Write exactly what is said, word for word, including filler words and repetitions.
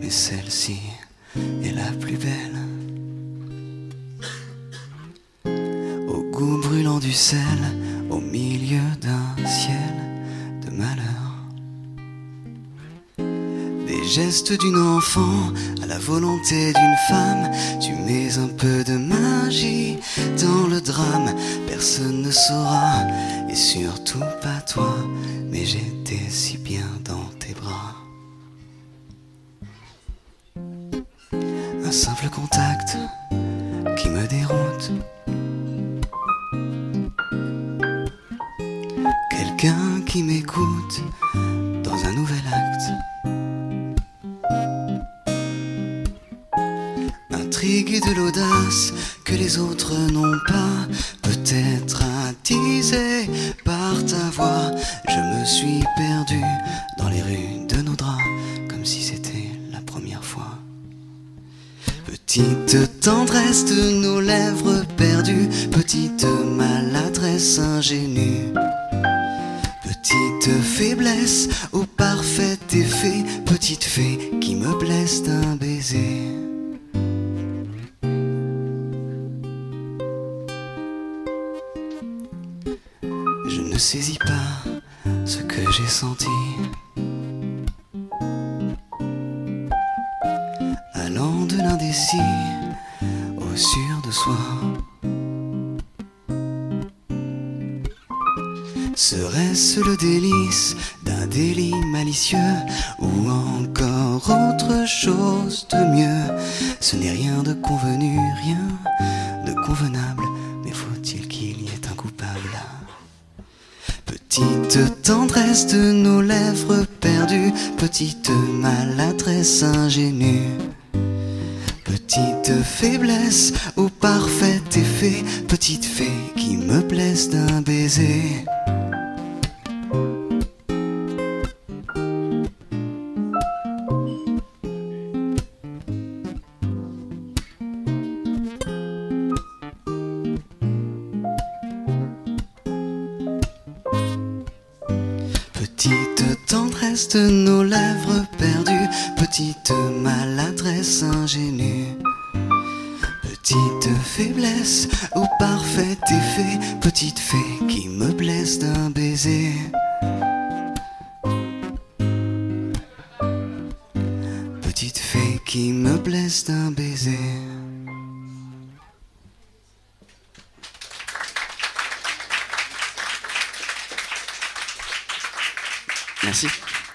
mais celle-ci est la plus belle. Au goût brûlant du sel, au milieu d'un ciel de malheur. Des gestes d'une enfant à la volonté d'une femme. Tu mets un peu de magie dans le drame. Personne ne saura, et surtout pas toi. Mais j'étais si bien dans tes bras. Un simple contact qui me déroute. Quelqu'un qui m'écoute dans un nouvel acte. Intrigue et de l'audace que les autres n'ont pas. Peut-être attisé par ta voix, je me suis perdu dans les rues de nos draps, comme si c'était la première fois. Petite tendresse de nos lèvres perdues, petite maladresse ingénue. Petite faiblesse au parfait effet, petite fée qui me blesse d'un baiser. Je ne saisis pas ce que j'ai senti. Allant de l'indécis au sûr de soi. Serait-ce le délice d'un délit malicieux ou encore autre chose de mieux? Ce n'est rien de convenu, rien de convenable, mais faut-il qu'il y ait un coupable? Petite tendresse de nos lèvres perdues, petite maladresse ingénue. Petite faiblesse au parfait effet, petite fée qui me blesse d'un baiser. Petite tendresse de nos lèvres perdues, petite maladresse ingénue. Petite faiblesse au parfait effet, petite fée qui me blesse d'un baiser. Petite fée qui me blesse d'un baiser. Merci.